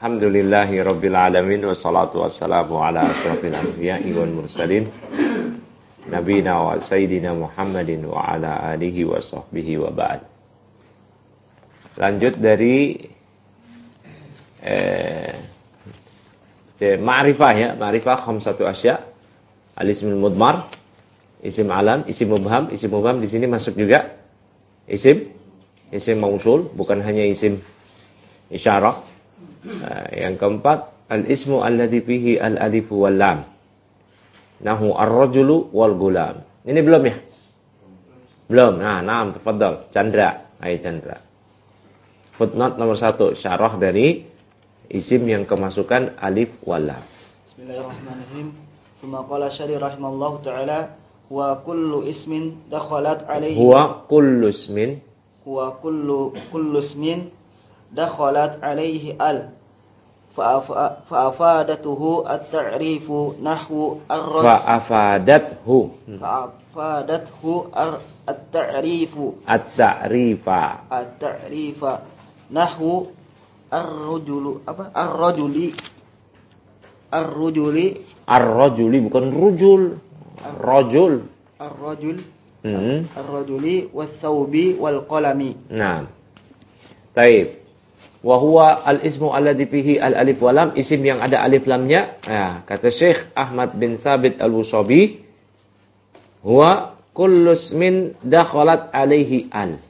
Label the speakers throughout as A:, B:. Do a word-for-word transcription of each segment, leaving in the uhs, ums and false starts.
A: Alhamdulillahi Rabbil Alamin. Wassalatu wassalamu ala ashrafil anbiya'i wal mursalin Nabina wa Sayyidina Muhammadin wa ala alihi wa sahbihi wa ba'd. Lanjut dari eh, eh, Ma'rifah ya. Ma'rifah khamsatu asya. Al-ismul mudmar, isim alam, isim mubham. Isim mubham di sini masuk juga isim isim mausul, bukan hanya isim isyarah. Uh, yang keempat, al-ismu alladhi fihi al-alifu wal lam. Nahu ar-rajulu wal gulam. Ini belum ya? Belum. Nah, naam, tafadhal. Chandra. Hai Chandra. Footnote nomor satu, syarah dari isim yang kemasukan alif wal lam.
B: Bismillahirrahmanirrahim. Tsumma qala syari rahimallahu ta'ala wa kullu ismin dakhalat alaihi
A: Huwa kullu ismin
B: Huwa kullu kullu ismin dakhalat alaihi al fa'afadatuhu at-ta'rifu nahwu ar-rajul
A: fa'afadathu
B: fa'afadathu at-ta'rifu
A: at-ta'rifa
B: at-ta'rifa nahwu ar-rajulu apa ar-rajuli ar-rajuli
A: ar-rajuli bukan rujul rajul
B: ar-rajul
A: hmm.
B: ar-rajuli was-thawbi wal qalami.
A: Nah, taib. Wa huwa al-ismu alladhi fihi al-alif wal lam, isim yang ada alif lamnya. Nah, kata Syekh Ahmad bin Sabit Al-Wusabi, huwa kullu ismin dakhalat alaihi al.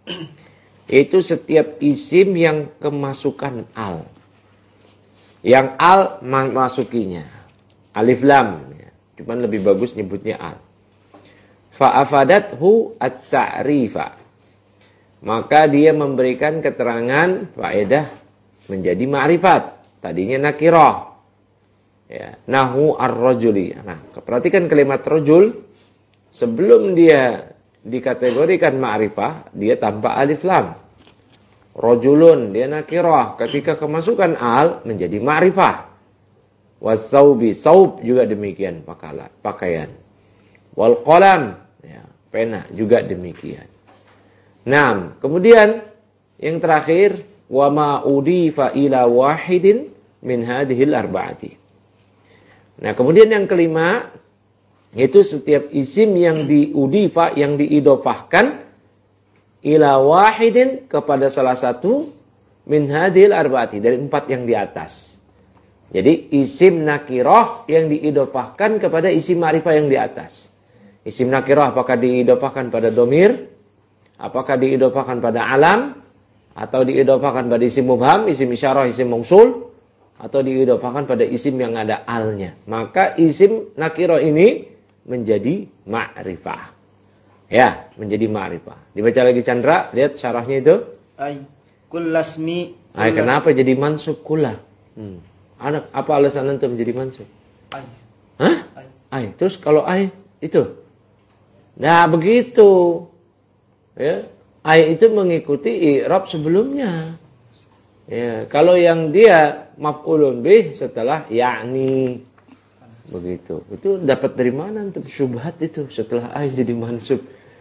A: Itu setiap isim yang kemasukan al. Yang al masukinya alif lam, cuman lebih bagus nyebutnya al. Fa afadathu at-ta'rifa, maka dia memberikan keterangan faedah menjadi ma'rifat. Tadinya nakirah. Ya, nahu ar-rajuli. Nah, perhatikan kalimat rajul, sebelum dia dikategorikan ma'rifah, dia tanpa alif lam. Rajulun, dia nakirah. Ketika kemasukan al, menjadi ma'rifah. Was-saubi, saub juga demikian pakaian. Wal qalam, ya, pena juga demikian. Nah, kemudian yang terakhir, wa ma udifa ila wahidin min hadhil arba'ati. Nah, kemudian yang kelima, itu setiap isim yang diudifa, yang diidofahkan ila wahidin, kepada salah satu min hadhil arba'ati, dari empat yang di atas. Jadi isim nakirah yang diidofahkan kepada isim ma'rifah yang di atas. Isim nakirah apakah diidofahkan pada domir, apakah diidofahkan pada alam, atau diidofahkan pada isim mubham, isim isyarah, isim mausul, atau diidofahkan pada isim yang ada alnya. Maka isim nakirah ini menjadi ma'rifah. Ya, menjadi ma'rifah. Dibaca lagi Chandra, lihat syarahnya itu.
B: Ay kullasmi.
A: Ay, kenapa jadi mansub kula? Hmm. Anak, apa alasan antum menjadi mansub?
B: Ay.
A: Hah? Ay. Ay. Terus kalau ay itu? Nah, begitu. Ya, ay itu mengikuti i'rab sebelumnya. Ya, kalau yang dia maf'ulun bih setelah ya'ni, begitu. Itu dapat dari mana untuk syubhat itu setelah ay jadi mansub?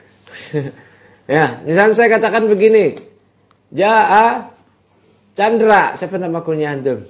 A: Ya, misalnya saya katakan begini. Ja'a Chandra, siapa nama kunyah antum?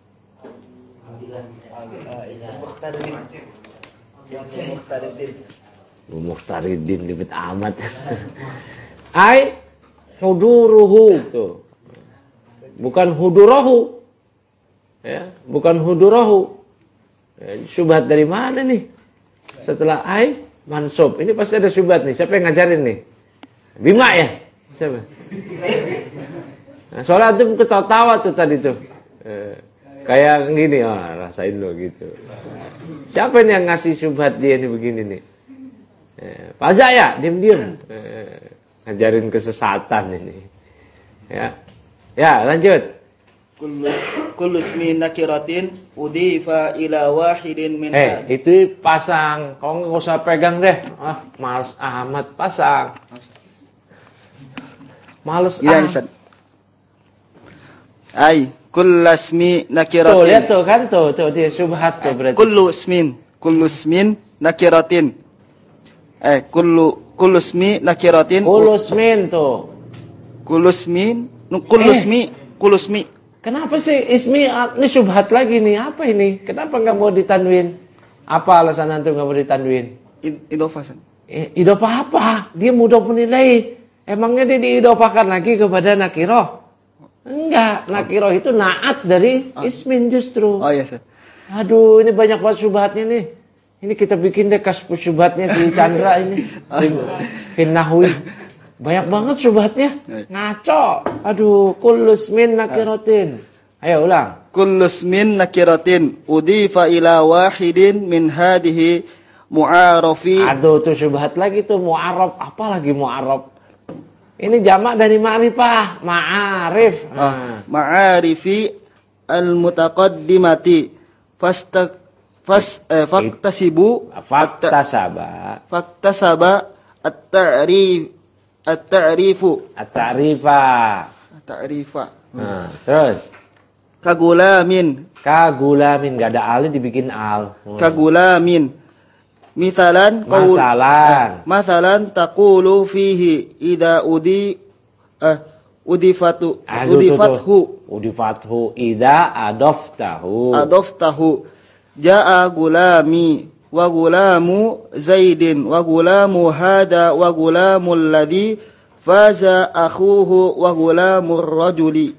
A: Bu Mukhtaridin libet amat. Ai huduruhu tuh. Bukan hudurahu. Ya, bukan hudurahu. Ya, syubhat dari mana nih? Setelah ai mansub. Ini pasti ada syubhat nih. Siapa yang ngajarin nih? Bima ya? Siapa? Nah, soalnya antum ketawa-tawa tuh tadi tuh. Eh, kayak gini, oh, rasain lo gitu. Siapa nih yang ngasih syubhat dia nih begini nih? Eh, Pak Zaya, diam-diam. Eh, ngajarin kesesatan ini. Ya. Ya, lanjut.
B: Kullu kullu ismi nakiratin udifa ila wahidin min.
A: Eh, itu pasang. Kau enggak usah pegang deh. Ah, males amat, pasang. Males
B: ya,
A: amat.
B: Ai kullu ismi nakiratin.
A: Tuh, lihat tuh kan tuh, tuh dia syubhat tuh berarti.
B: Kullu ismin, kullu ismin nakiratin. Eh, kullu kullu ismi nakiratin.
A: Kullu ismin tuh.
B: Kullu ismin, kullu ismi, kullu ismi.
A: Kenapa sih ismi ini syubhat lagi nih? Apa ini? Kenapa nggak mau ditanwin? Apa alasan antum nggak mau ditanwin?
B: Idofah.
A: Idofah apa? Dia mudah menilai. Emangnya dia diidofahkan lagi kepada nakiroh? Enggak, nakiroh itu naat dari ismin justru.
B: Oh iya, Sir.
A: Aduh, ini banyak banget syubhatnya nih. Ini kita bikin deh kasih syubhatnya si Chandra ini. Fin nahwi. Banyak banget syubhatnya. Ngaco. Aduh, kullus min nakiratin. Ayo ulang.
B: Kullus min nakiratin udifa ila wahidin min hadhihi mu'arafi.
A: Aduh, tuh syubhat lagi tuh mu'arraf. Apa lagi mu'arraf? Ini jamak dari ma'rifah, ma'arif. Nah.
B: Ah, ma'arifi al-mutaqaddimati. Fasta fas eh, faktasibu
A: faktasaba.
B: Faktasaba at-ta'rif at-ta'rifu
A: at-ta'rifa.
B: At-ta'rifa.
A: Nah, terus
B: kagulamin.
A: Kagulamin enggak ada al dibikin al. Hmm.
B: Kagulamin. Misalan qaul
A: masalan.
B: Eh, masalan taqulu fihi idza udi eh udifatu
A: Aduh,
B: udifathu
A: udifathu idza adaftahu.
B: Adaftahu. Jaa gulami wa gulamu Zaidin wa gulamu hada wa gulamul ladzi faza akhuhu wa gulamur rajuli.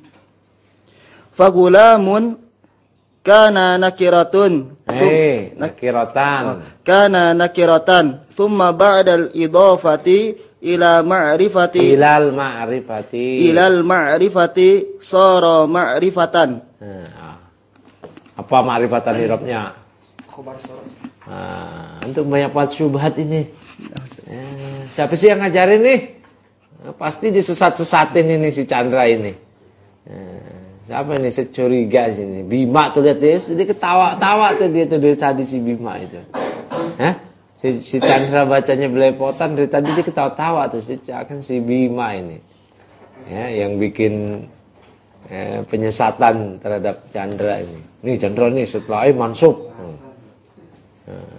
B: Fagulamun kana nakiratun.
A: Hei, nakiratan.
B: Kana nakiratan. Thumma ba'dal idafati ila ma'rifati.
A: Ilal ma'rifati.
B: Ilal ma'rifati sara ma'rifatan.
A: Nah, apa ma'rifatan irobnya?
B: Khobar sara.
A: Nah, untuk banyak banget syubhat ini. Eh, siapa sih yang ngajarin nih? Nah, pasti disesat-sesatin ini si Chandra ini. Eh, siapa ini securiga sini? Bima tuh lihat dia, dia ketawa-tawa tuh dia tuh dari tadi si Bima itu. Hah? Si, si Chandra bacanya belepotan dari tadi dia ketawa-tawa tuh si akan si Bima ini. Ya, yang bikin eh, penyesatan terhadap Chandra ini. Nih Chandra nih setelah ini mansub. Hmm. Nah,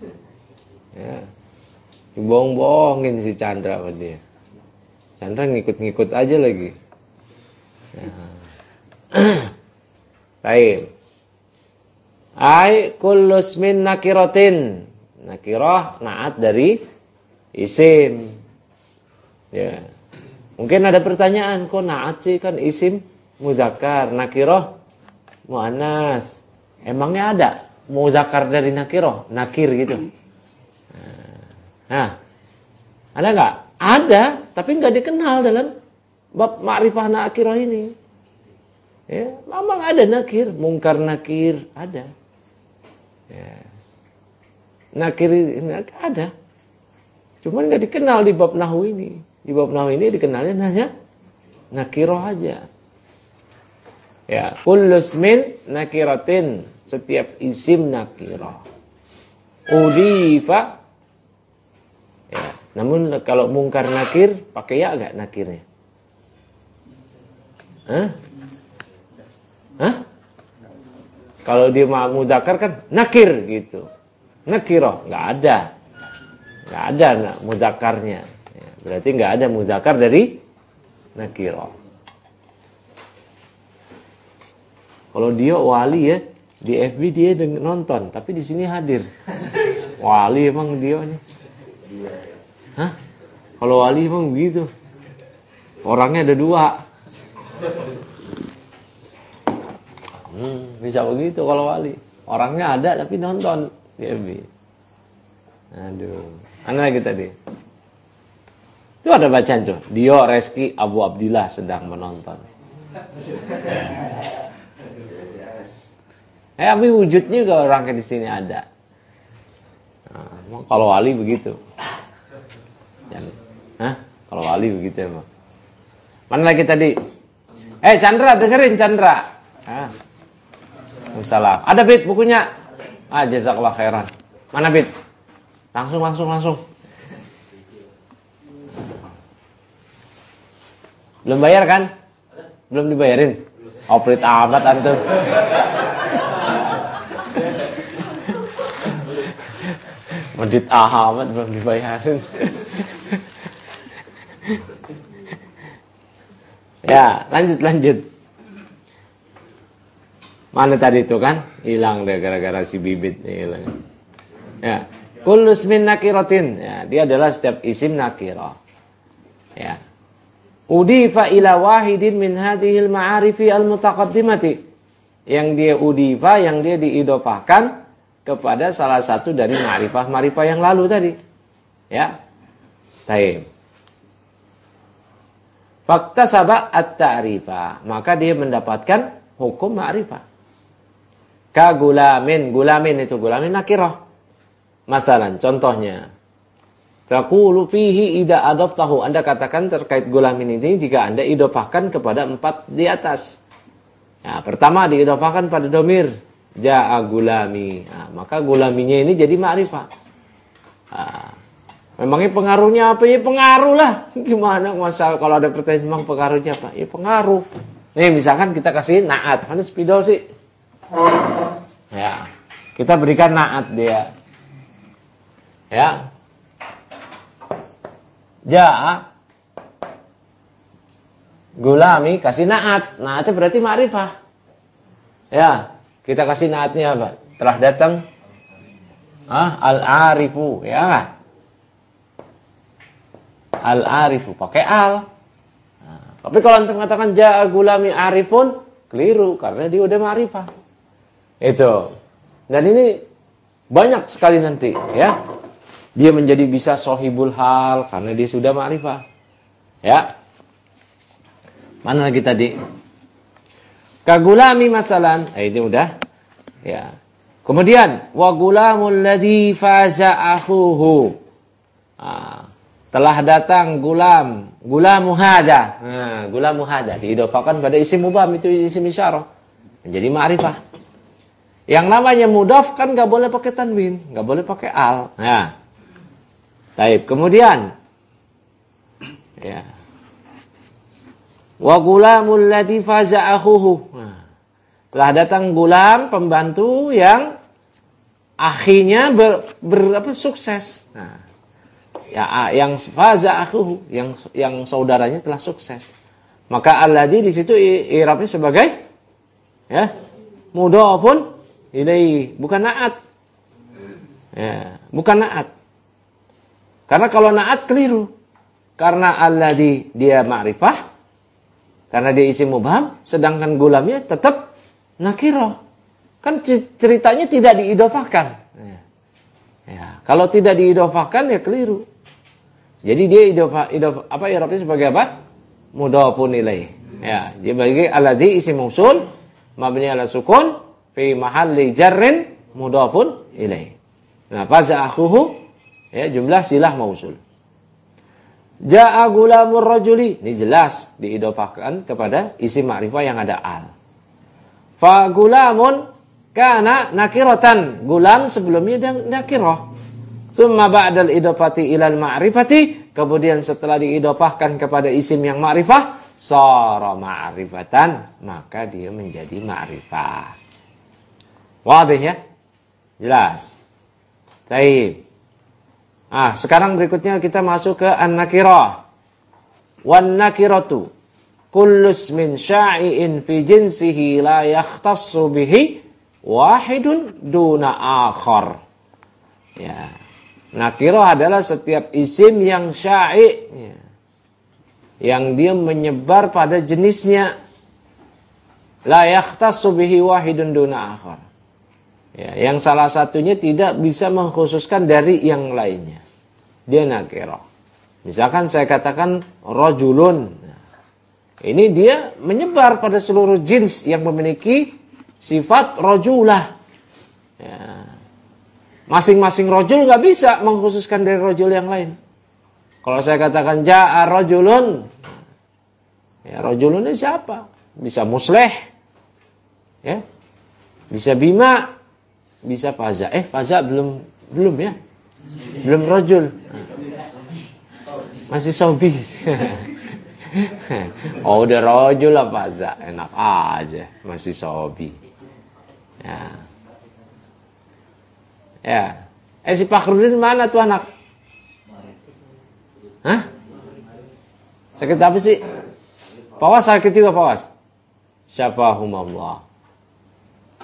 A: ya. Dibohong-bohongin si Chandra sama dia. Chandra ngikut-ngikut aja lagi. Ya. Baik. Ai kullus min nakiratin. Nakirah naat dari isim. Ya. Mungkin ada pertanyaan, kok naat sih kan isim mudzakkar, nakirah muannas. Emangnya ada mudzakkar dari nakirah, nakir gitu? Nah, ada enggak? Ada, tapi enggak dikenal dalam bab ma'rifah nakirah ini. Ya, memang ada nakir, mungkar nakir ada. Ya. Nakir ini ada. Cuman enggak dikenal di bab nahwu ini. Di bab nahwu ini dikenalnya hanya nakirah aja. Ya, kullu ismin nakiratin, setiap isim nakirah. Udifa. Ya, namun kalau mungkar nakir pakai ya enggak nakirnya? Hah? Hah? Kalau dia mudzakkar kan nakir gitu. Nakirah enggak ada. Enggak ada nah, mudzakarnya. Ya, berarti enggak ada mudzakkar dari nakirah. Kalau dia wali ya, di F B dia nonton, tapi di sini hadir. Wali emang dia nih. Hah? Kalau wali emang begitu. Orangnya ada dua. Hmm, bisa begitu kalau wali. Orangnya ada tapi nonton di F B. Aduh. Mana lagi tadi? Itu ada bacaan tuh. Dio, Reski, Abu Abdillah sedang menonton. Eh, tapi wujudnya juga orang di sini ada. Nah, kalau wali begitu. Yang, hah? Kalau wali begitu emang. Mana lagi tadi? Eh, Chandra, dengerin Chandra. Ah. Salam. Ada Bit bukunya? Ah, jazakallah khairan. Mana Bit? Langsung, langsung, langsung. Belum bayar kan? Belum dibayarin? Oprit amat antum. Medit amat belum dibayarin. Ya, lanjut lanjut. Mana tadi itu kan? Hilang deh gara-gara si bibit hilang. Ya. Kullu ismin nakiratin. Ya, dia adalah setiap isim nakirah. Ya. Udifa ila wahidin min hadhil ma'arifi al-mutaqaddimati. Yang dia udifa, yang dia diidofahkan kepada salah satu dari ma'rifah-ma'rifah yang lalu tadi. Ya. Taib. Fakta sabak at-ta'rifah. Maka dia mendapatkan hukum ma'rifah. Ka gulamin, gulamin itu gulamin nakirah. Masalan, contohnya. Taqulu fihi idza adaftahu. Anda katakan terkait gulamin ini jika Anda idofahkan kepada empat di atas. Nah, pertama diidofahkan pada domir. Ja'a gulami. Nah, maka gulaminya ini jadi ma'rifah. Nah, memangnya pengaruhnya apa? Ya pengaruh lah. Gimana masalah kalau ada pertanyaan memang pengaruhnya apa? Ya pengaruh. Nih misalkan kita kasih na'at. Mana spidol sih? Ya, kita berikan na'at dia. Ya. Ja'a gulami kasih na'at. Na'atnya berarti ma'rifah. Ya, kita kasih na'atnya apa? Telah datang ah, al-arifu, ya. Al-arifu pakai al. Nah, tapi kalau antum mengatakan ja'a gulami arifun, keliru karena dia udah ma'rifah. Itu. Dan ini banyak sekali nanti, ya. Dia menjadi bisa sohibul hal karena dia sudah ma'rifah. Ya. Mana lagi tadi? Kagulami masalan. Eh, ini udah. Ya. Kemudian wa gulamul ladzi faza akhuhu. Ah, telah datang gulam, gulamu hada. Nah, gulamu hada diidofahkan pada isim mubham, itu isim isyarah. Menjadi ma'rifah. Yang namanya mudhaf kan enggak boleh pakai tanwin, enggak boleh pakai al. Nah. Baik, kemudian ya. Wa gulamul ladzi faza akhuhu. Nah, telah datang gulam pembantu yang akhinya ber, ber apa sukses. Nah, ya yang faza akhuhu, yang yang saudaranya telah sukses. Maka alladzi di situ i'rabnya sebagai ya, mudhafun ilaihi, bukan na'at. Ya, bukan na'at. Karena kalau na'at keliru. Karena alladzi dia ma'rifah, karena dia isim mubham, sedangkan gulamnya tetap nakirah. Kan ceritanya tidak diidofahkan. Ya. Ya, kalau tidak diidofahkan ya keliru. Jadi dia idofah, idofah apa i'rabnya sebagai apa? Mudhafun ilaih. Ya, dia bagi alladzi isim mausul mabni ala sukun fi mahalli jarrin mudhafun ilaih. Nah, faza akhuhu ya jumlah silah mausul. Ja'a gulamur rajuli, ini jelas diidofahkan kepada isim ma'rifah yang ada al. Fa gulamun kana nakiratan, gulam sebelumnya dan nakirah. Summa ba'dal idofati ilal ma'rifati, kemudian setelah diidofahkan kepada isim yang ma'rifah, sara ma'rifatan, maka dia menjadi ma'rifah. Wadih ya? Jelas. Baik. Ah, sekarang berikutnya kita masuk ke an-nakirah. Wan nakiratu kullu ismin sya'i'in fi jinsihi la yakhtassu bihi wahidun duna akhar. Ya. Nakirah adalah setiap isim yang sya'i', ya, yang dia menyebar pada jenisnya. La yakhtassu bihi wahidun duna akhar. Ya, yang salah satunya tidak bisa mengkhususkan dari yang lainnya. Dia nakirah. Misalkan saya katakan rajulun. Ini dia menyebar pada seluruh jins yang memiliki sifat rajulah. Ya. Masing-masing rajul nggak bisa mengkhususkan dari rajul yang lain. Kalau saya katakan ja'a rajulun. Ya, rajulunnya siapa? Bisa musleh. Ya. Bisa bima. Bisa faza. Eh, faza belum belum ya? Belum rajul. Masih sobi. Oh, udah rajul lah faza. Enak aja, masih sobi. Ya. Ya. Eh, si Fakhrudin mana tuh anak? Hah? Sakit apa sih? Pawas sakit juga Pawas. Syafahumullah.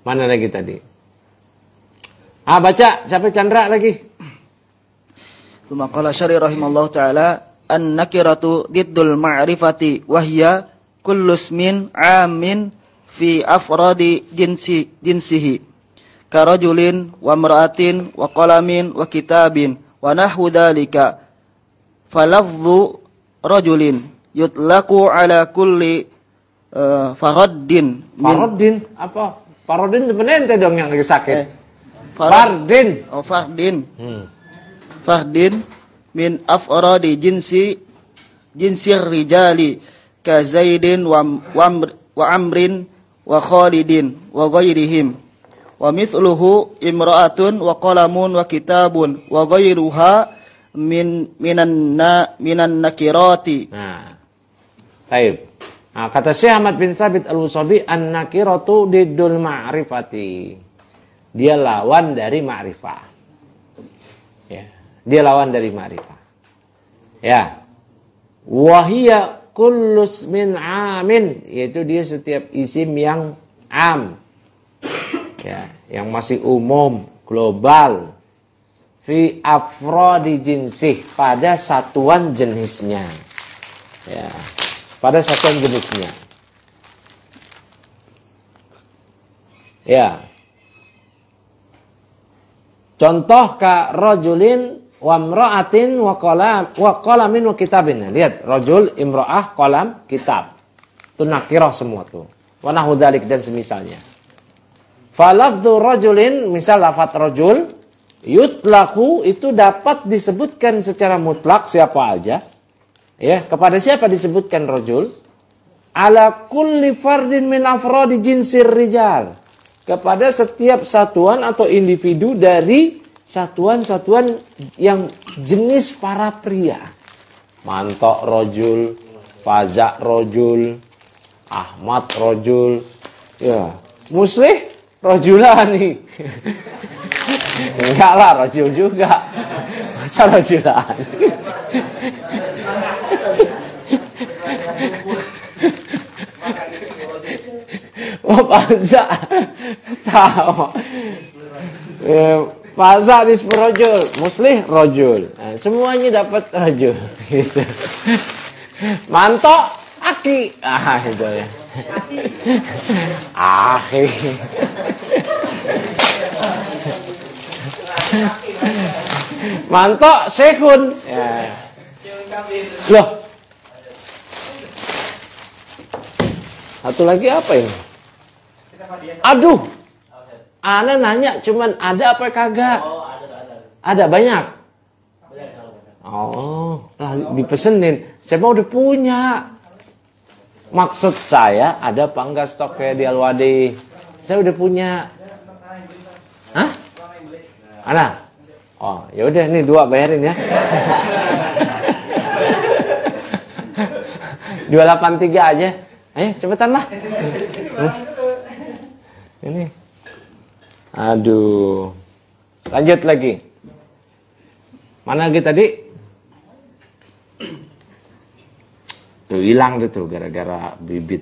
A: Mana lagi tadi? Ah, baca sampai Chandra lagi.
B: Tsumma qala syari rahimallahu taala an-nakiratu diddul ma'rifati wa hiya kullu ismin 'amin fi afradi jinsi jinsihi ka rajulin wa mar'atin wa qalamin wa kitabin wa nahwu dzalika falafdhu rajulin yutlaqu ala kulli uh, faraddin
A: faraddin apa? Faraddin sebenarnya dong yang lagi sakit. Eh,
B: fardin. Oh, fardin. Hmm. Fardin min afradi jinsi jinsir rijali ka Zaidin wa wa Amrin wa Khalidin wa ghairihim wa mithluhu imra'atun wa qalamun wa kitabun wa ghairuha min minan na, minan nakirati.
A: Nah. Baik. Nah, kata Syekh Ahmad bin Sabit Al-Wusabi, an-nakiratu diddul ma'rifati. Dia lawan dari ma'rifah. Ya, dia lawan dari ma'rifah. Ya. Wa hiya kullu ismin 'amin, yaitu dia setiap isim yang am. Ya, yang masih umum, global. Fi afradi jinsih, pada satuan jenisnya. Ya, pada satuan jenisnya. Ya. Contoh ka rajulin wa imra'atin wa qalam wa qalamin wa kitabin. Lihat, rajul, imra'ah, qalam, kitab. Itu nakirah semua tuh. Wa nahu dzalik dan semisalnya. Fa lafdzu rajulin, misal lafaz rajul, yutlaku itu dapat disebutkan secara mutlak siapa aja. Ya, kepada siapa disebutkan rajul? Ala kulli fardin min afradi jinsir rijal. Kepada setiap satuan atau individu dari satuan-satuan yang jenis para pria. Mantok rajul, Fazak rajul, Ahmad rajul, ya, Muslih rajulani. Enggak lah, rajul juga. Masa rajulan? Oh, Fazak tahu. Fazak disebut rajul, Muslih rajul. Nah, semuanya dapat rajul gitu. Mantok aki. Ah, itu ya. Aki. Mantok sekun. Ya. Loh. Satu lagi apa ini? Aduh. Ana nanya cuman ada apa kagak? Ada banyak. Oh, lah dipesenin. Saya mau udah punya. Maksud saya ada apa enggak stok kayak di Al-Wadi? Saya udah punya. Hah? Ana? Oh, ya udah nih dua bayarin ya. dua delapan tiga aja. Ayo cepetan lah. Ini. Aduh. Lanjut lagi. Mana lagi tadi? Tuh hilang deh tuh gara-gara bibit.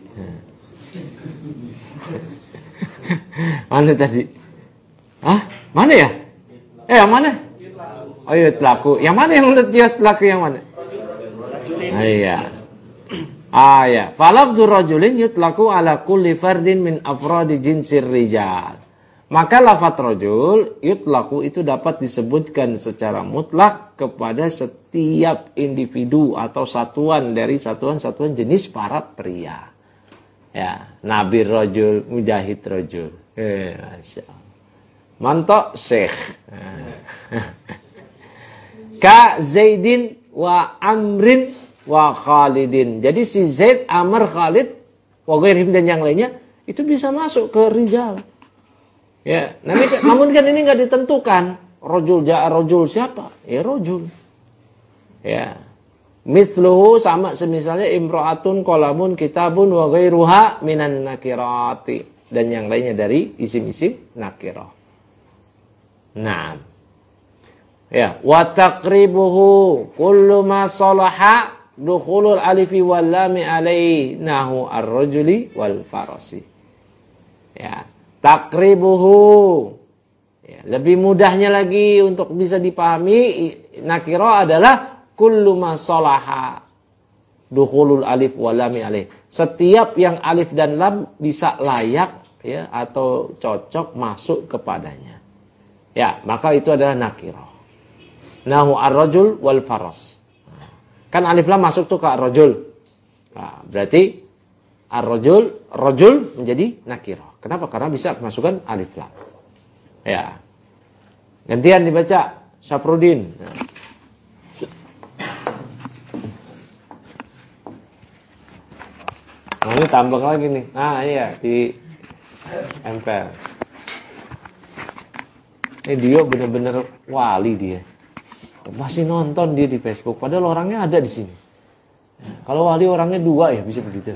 A: Mana tadi? Hah? Mana ya? Eh, yang mana? Oh, yutlaku. Yang mana yang yutlaku yang mana? Ah, iya. Ah, ya. Falafdhu rajulin yutlaku ala kulli fardin min afradi jinsir rijal. Maka lafaz rajul yutlaku itu dapat disebutkan secara mutlak kepada setiap individu atau satuan dari satuan-satuan jenis para pria. Ya, Nabi rajul, Mujahid rajul. Eh, Masya Allah. Mantok Syekh. Ka Zaidin wa Amrin wa Khalidin. Jadi si Zaid, Amr, Khalid, wa ghairihim dan yang lainnya itu bisa masuk ke rijal. Ya, namun kan ini enggak ditentukan. Rajul ja'a rajul siapa? Ya rajul. Ya. Mithluhu sama semisalnya imra'atun, qalamun, kitabun wa ghairuha minan nakirati dan yang lainnya dari isim-isim nakirah. Nah. Ya, wa taqribuhu kullu ma salaha dukhulul alifi wal lam alaihi nahu ar-rajuli wal farasi. Ya. Takribuhu. Ya, lebih mudahnya lagi untuk bisa dipahami nakirah adalah kullu ma salaha dukhulul alif wa lam alaih. Setiap yang alif dan lam bisa layak ya atau cocok masuk kepadanya. Ya, maka itu adalah nakirah. Nahu ar-rajul wal faras. Kan alif lam masuk tuh ke ar-rajul. Nah, berarti ar-rajul, rajul menjadi nakirah. Kenapa? Karena bisa masukkan alif lam. Ya. Gantian dibaca Syafruddin. Nah. Nah, ini tambah lagi nih. Nah, iya di empel. Ini dia bener-bener wali dia. Masih nonton dia di Facebook. Padahal orangnya ada di sini. Kalau wali orangnya dua ya bisa begitu.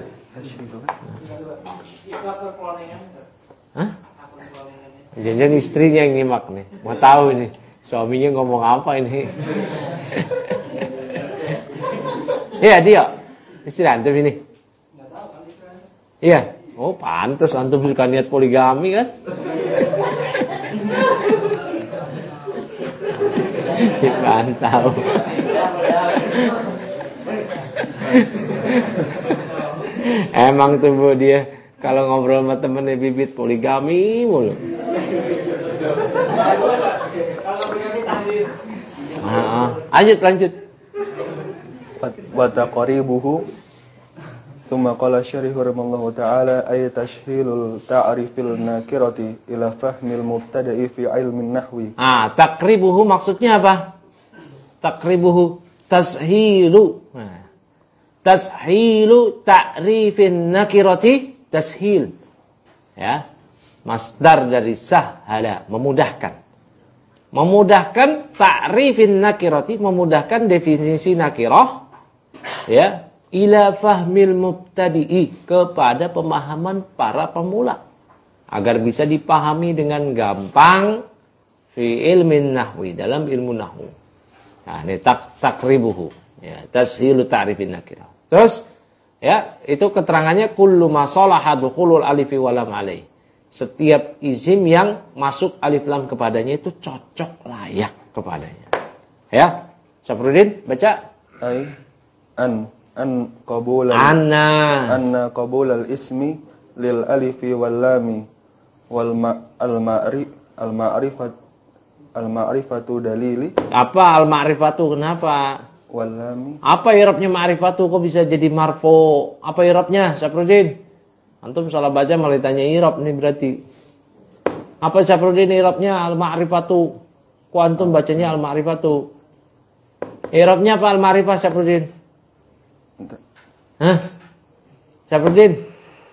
A: Hah? Jangan istrinya yang nyimak nih. Mau tahu ini suaminya ngomong apa ini. Iya dia. Istri antum ini. Iya. Oh pantas antum suka niat poligami kan. Dipantau. Emang tuh bu dia kalau ngobrol sama temennya bibit poligami mulu. Ah, lanjut lanjut.
C: Wa taqribuhu thumma qala syarih rahimallahu ta'ala ay tashhilul ta'rifil nakirati ila fahmil mubtada'i fi ilmin nahwi.
A: Ah, taqribuhu maksudnya apa? Taqribuhu tashilu. Nah. Tashilu ta'rifin nakirati tashil. Ya. Masdar dari sahala, memudahkan. Memudahkan ta'rifin nakirati, memudahkan definisi nakirah ya, ila fahmil mubtadi'i, kepada pemahaman para pemula agar bisa dipahami dengan gampang fi ilmin nahwi, dalam ilmu nahwu. Nah, ini tak takribuhu ya, tashilu ta'rifin nakirah. Terus ya, itu keterangannya kullu ma salaha dukhulul alifi wa lam alaih. Setiap isim yang masuk alif lam kepadanya itu cocok layak kepadanya. Ya, Syafruddin baca.
C: Ai an an qabul
A: anna
C: anna qabul al ismi lil alifi wal lami wal ma al ma'ri al ma'rifat al ma'rifatu dalili.
A: Apa al ma'rifatu? Kenapa?
C: Wal lami.
A: Apa i'rabnya ma'rifatu kok bisa jadi marfu? Apa i'rabnya, Syafruddin? Antum salah baca malah tanya i'rab nih berarti. Apa Syafruddin i'rabnya al-ma'rifatu? Kok antum bacanya al-ma'rifatu? I'rabnya apa al-ma'rifah Syafruddin? Hah? Syafruddin?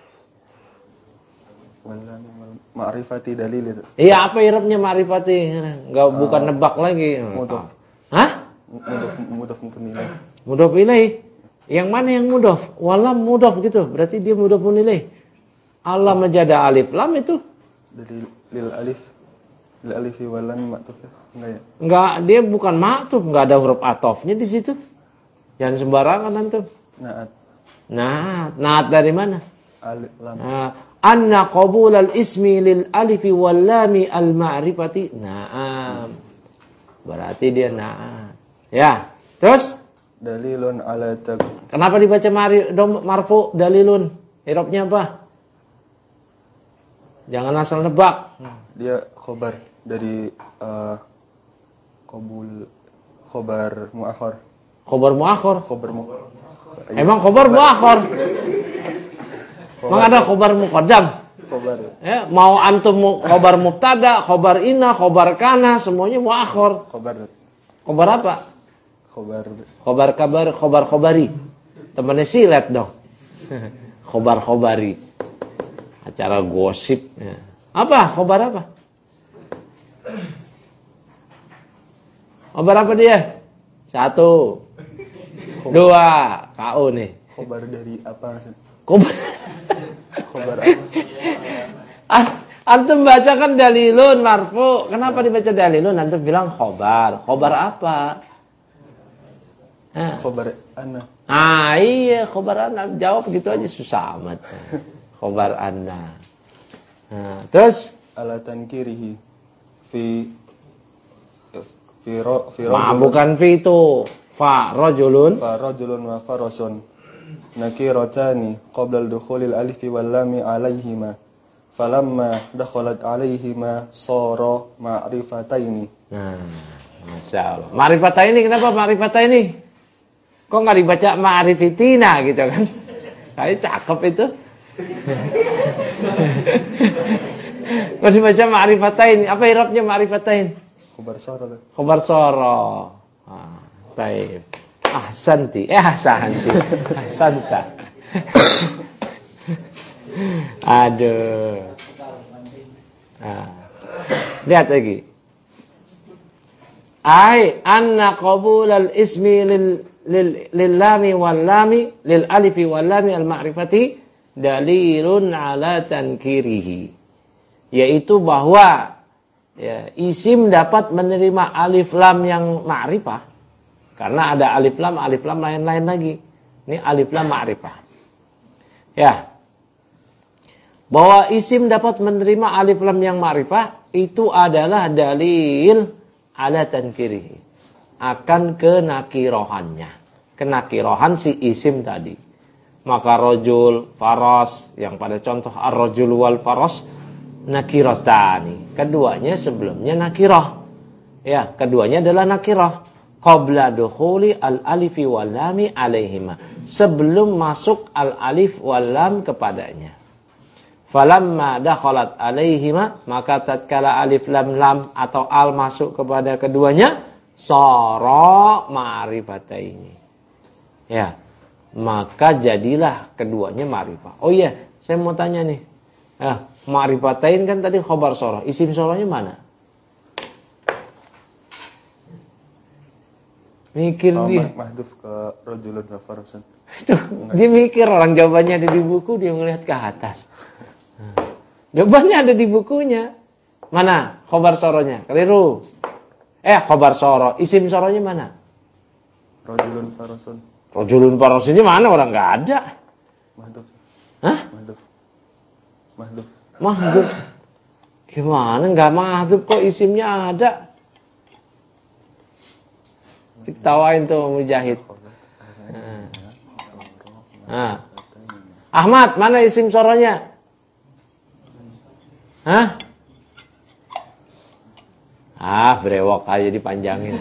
C: Wal ma'rifati dalil itu.
A: Iya, apa i'rabnya ma'rifati? Enggak uh, bukan nebak lagi.
C: Mudhaf.
A: Hah?
C: Mudhaf mudhaf ilaih.
A: Mudhaf ilaih. Yang mana yang mudhaf? Walam mudhaf gitu. Berarti dia mudhafun ilaih. Allah menjadi alif lam itu
C: dari lil alif lil alifi wal lam ma'tuf enggak ya?
A: Enggak, dia bukan ma'tuf, enggak ada huruf atofnya di situ. Jangan sembarangan antum.
C: Naat.
A: Naat, naat dari mana?
C: Alif lam.
A: Nah, anna qabul al ismi lil alifi wal lami al ma'rifati. Naam. Berarti dia naat. Ya, terus
C: dalilun ala tak.
A: Kenapa dibaca mari marfu dalilun? I'rabnya apa? Jangan asal nebak.
C: Dia khobar dari uh, qabul khobar muakhar.
A: Khobar muakhar.
C: Khobar mu.
A: Emang khobar muakhar? Emang ada khobar muqaddam?
C: Khobar.
A: Ya, mau antum khobar mubtada, khobar inna, khobar kana, semuanya muakhar.
C: Khobar.
A: Khobar apa?
C: Khobar.
A: Khobar kabar, khobar khobari. Temannya silet dong. Khobar khobari. Acara gosip. Ya. Apa? Khobar apa? Khobar apa dia? Satu. Khobar. Dua. K O nih.
C: Khobar dari apa?
A: Khobar.
C: Khobar apa?
A: Antum baca kan dalilun marfu. Kenapa dibaca dalilun? Antum bilang khobar. Khobar apa? Hah?
C: Khobar anna.
A: Ah iya, khobar anna. Jawab gitu aja susah amat. Khobar anna. Nah, terus
C: ala tankirihi fi fi ro, fi
A: ma
C: rajulun
A: bukan fi itu fa rajulun
C: fa rajulun wa farasun nakiratani qabla al-dukhulil alifi wal lami alayhima falamma dakhalat alayhima sara ma'rifataini.
A: Nah, Masya Allah. Ma'rifataini, kenapa ma'rifataini? Kok nggak dibaca ma'rifitina gitu kan? Kayak cakep itu. Kok dibaca ma'rifatain? Apa i'rabnya ma'rifatain?
C: Khabar sara.
A: Khabar sara. Ah, baik. Ahsanti. Eh ahsanti. Ahsanta. Aduh. Nah. Lihat lagi. Ai anna qabulal ismi lil lil lil lami wal lami lil alifi wal lami al ma'rifati dalilun ala tankirihi, yaitu bahwa ya, isim dapat menerima alif lam yang ma'rifah karena ada alif lam alif lam lain-lain lagi. Ini alif lam ma'rifah. Ya. Bahwa isim dapat menerima alif lam yang ma'rifah itu adalah dalil ala tankirihi, akan kenakirohannya, kenakirohan si isim tadi. Maka rojul, faras, yang pada contoh ar-rojul wal faras nakirotani, keduanya sebelumnya nakiroh. Ya, keduanya adalah nakiroh. Qabla dukhuli al-alifi wal lami alaihima, sebelum masuk al-alif wal lam kepadanya. Falamma dakhalat alaihima, maka tatkala alif lam lam atau al masuk kepada keduanya, sara ma'rifataini. Ya, maka jadilah keduanya ma'rifah. Oh iya, saya mau tanya nih. Ah, ma'rifatain kan tadi khabar sara, isim saranya mana? Mikir
C: oh,
A: dia.
C: Mahdhuf ke rajulun wa farasun.
A: Dia mikir, orang jawabannya ada di buku, dia ngelihat ke atas. Nah, jawabannya ada di bukunya. Mana khobar soronya? Keliru. Eh, khobar soro. Isim soronya mana?
C: Rajulun farasun.
A: Rajulun farasunnya mana? Orang nggak ada.
C: Mahdhuf.
A: Hah?
C: Mahdhuf. Mahdhuf.
A: Mahdhuf. Gimana nggak mahdhuf kok isimnya ada? Diktawain tuh Mujahid. Nah. Nah. Ahmad, mana isim soronya? Hah? Ah, brewok aja dipanjangin.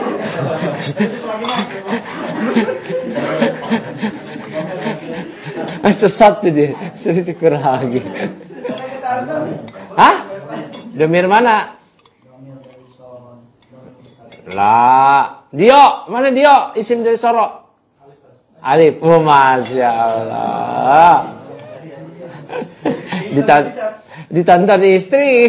A: Sesat tuh dia, sedikit lagi. Hah? Demir mana? Lah, Dio, mana Dio? Isim dari soro. Alif. Oh, Masya Allah. Ditan ditantar istri.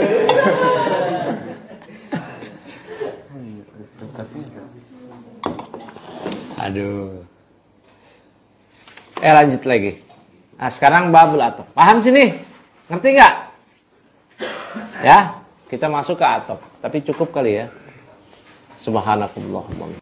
A: Aduh. Eh lanjut lagi. Nah sekarang babul atof. Paham sini? Ngerti nggak? Ya, kita masuk ke atof. Tapi cukup kali ya. Subhanakallahumma